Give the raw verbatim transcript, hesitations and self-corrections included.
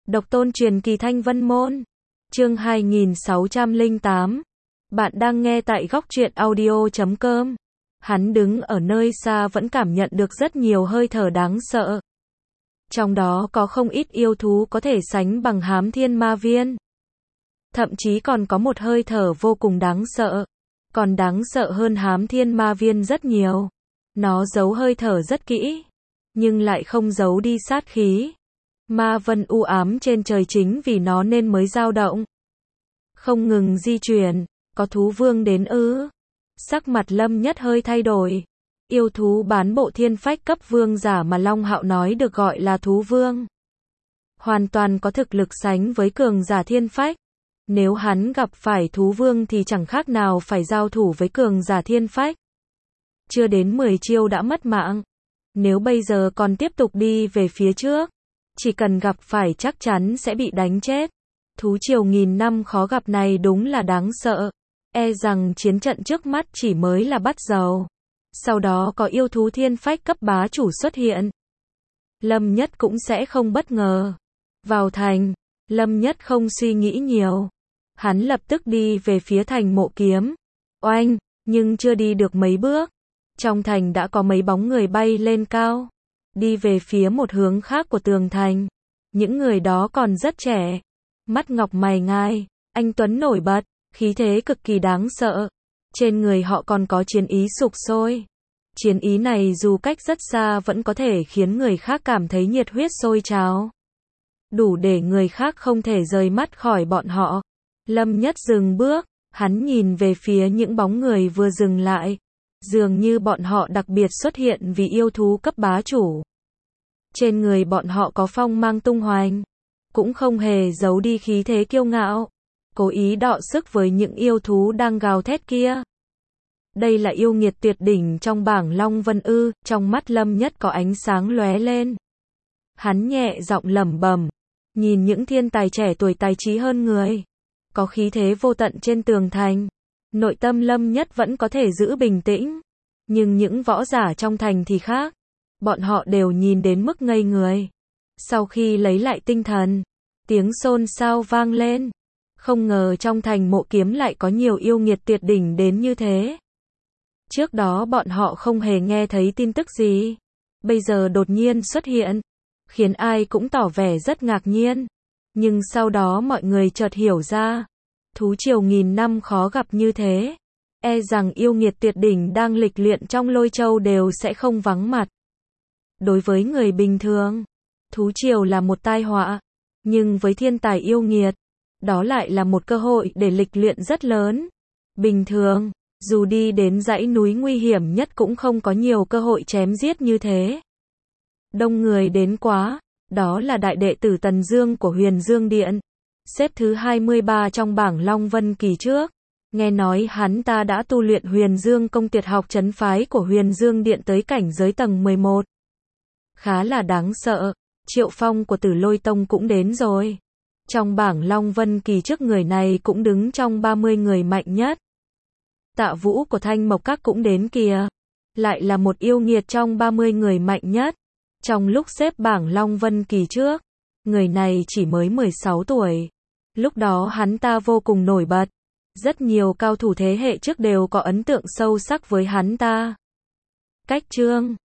Độc tôn truyền kỳ Thanh Vân Môn. Chương hai nghìn sáu trăm lẻ tám. Bạn đang nghe tại góc truyện audio chấm com. Hắn đứng ở nơi xa vẫn cảm nhận được rất nhiều hơi thở đáng sợ. Trong đó có không ít yêu thú có thể sánh bằng Hám Thiên Ma Viên. Thậm chí còn có một hơi thở vô cùng đáng sợ. Còn đáng sợ hơn Hám Thiên Ma Viên rất nhiều. Nó giấu hơi thở rất kỹ, nhưng lại không giấu đi sát khí. Ma vân u ám trên trời chính vì nó nên mới dao động. Không ngừng di chuyển, có thú vương đến ư? Sắc mặt Lâm Nhất hơi thay đổi. Yêu thú bán bộ thiên phách cấp vương giả mà Long Hạo nói được gọi là thú vương. Hoàn toàn có thực lực sánh với cường giả thiên phách. Nếu hắn gặp phải thú vương thì chẳng khác nào phải giao thủ với cường giả thiên phách. Chưa đến mười chiêu đã mất mạng. Nếu bây giờ còn tiếp tục đi về phía trước, chỉ cần gặp phải chắc chắn sẽ bị đánh chết. Thú triều nghìn năm khó gặp này đúng là đáng sợ. E rằng chiến trận trước mắt chỉ mới là bắt đầu. Sau đó có yêu thú thiên phách cấp bá chủ xuất hiện. Lâm Nhất cũng sẽ không bất ngờ. Vào thành, Lâm Nhất không suy nghĩ nhiều. Hắn lập tức đi về phía thành Mộ Kiếm. Oanh, nhưng chưa đi được mấy bước. Trong thành đã có mấy bóng người bay lên cao. Đi về phía một hướng khác của tường thành. Những người đó còn rất trẻ. Mắt ngọc mày ngai, anh tuấn nổi bật, khí thế cực kỳ đáng sợ. Trên người họ còn có chiến ý sục sôi. Chiến ý này dù cách rất xa vẫn có thể khiến người khác cảm thấy nhiệt huyết sôi trào. Đủ để người khác không thể rời mắt khỏi bọn họ. Lâm Nhất dừng bước, hắn nhìn về phía những bóng người vừa dừng lại. Dường như bọn họ đặc biệt xuất hiện vì yêu thú cấp bá chủ. Trên người bọn họ có phong mang tung hoành. Cũng không hề giấu đi khí thế kiêu ngạo. Cố ý đọ sức với những yêu thú đang gào thét kia. Đây là yêu nghiệt tuyệt đỉnh trong bảng Long Vân ư? Trong mắt Lâm Nhất có ánh sáng lóe lên. Hắn nhẹ giọng lẩm bẩm. Nhìn những thiên tài trẻ tuổi tài trí hơn người. Có khí thế vô tận trên tường thành. Nội tâm Lâm Nhất vẫn có thể giữ bình tĩnh. Nhưng những võ giả trong thành thì khác. Bọn họ đều nhìn đến mức ngây người. Sau khi lấy lại tinh thần, tiếng xôn xao vang lên. Không ngờ trong thành Mộ Kiếm lại có nhiều yêu nghiệt tuyệt đỉnh đến như thế. Trước đó bọn họ không hề nghe thấy tin tức gì. Bây giờ đột nhiên xuất hiện, khiến ai cũng tỏ vẻ rất ngạc nhiên. Nhưng sau đó mọi người chợt hiểu ra. Thú triều nghìn năm khó gặp như thế. E rằng yêu nghiệt tuyệt đỉnh đang lịch luyện trong Lôi Châu đều sẽ không vắng mặt. Đối với người bình thường, thú triều là một tai họa. Nhưng với thiên tài yêu nghiệt, đó lại là một cơ hội để lịch luyện rất lớn. Bình thường, dù đi đến dãy núi nguy hiểm nhất cũng không có nhiều cơ hội chém giết như thế. Đông người đến quá, đó là đại đệ tử Tần Dương của Huyền Dương Điện. Xếp thứ hai mươi ba trong bảng Long Vân kỳ trước. Nghe nói hắn ta đã tu luyện Huyền Dương công tuyệt học trấn phái của Huyền Dương Điện tới cảnh giới tầng mười một. Khá là đáng sợ. Triệu Phong của Tử Lôi Tông cũng đến rồi. Trong bảng Long Vân kỳ trước người này cũng đứng trong ba mươi người mạnh nhất. Tạ Vũ của Thanh Mộc Các cũng đến kìa. Lại là một yêu nghiệt trong ba mươi người mạnh nhất. Trong lúc xếp bảng Long Vân kỳ trước, người này chỉ mới mười sáu tuổi. Lúc đó hắn ta vô cùng nổi bật. Rất nhiều cao thủ thế hệ trước đều có ấn tượng sâu sắc với hắn ta. Cách chương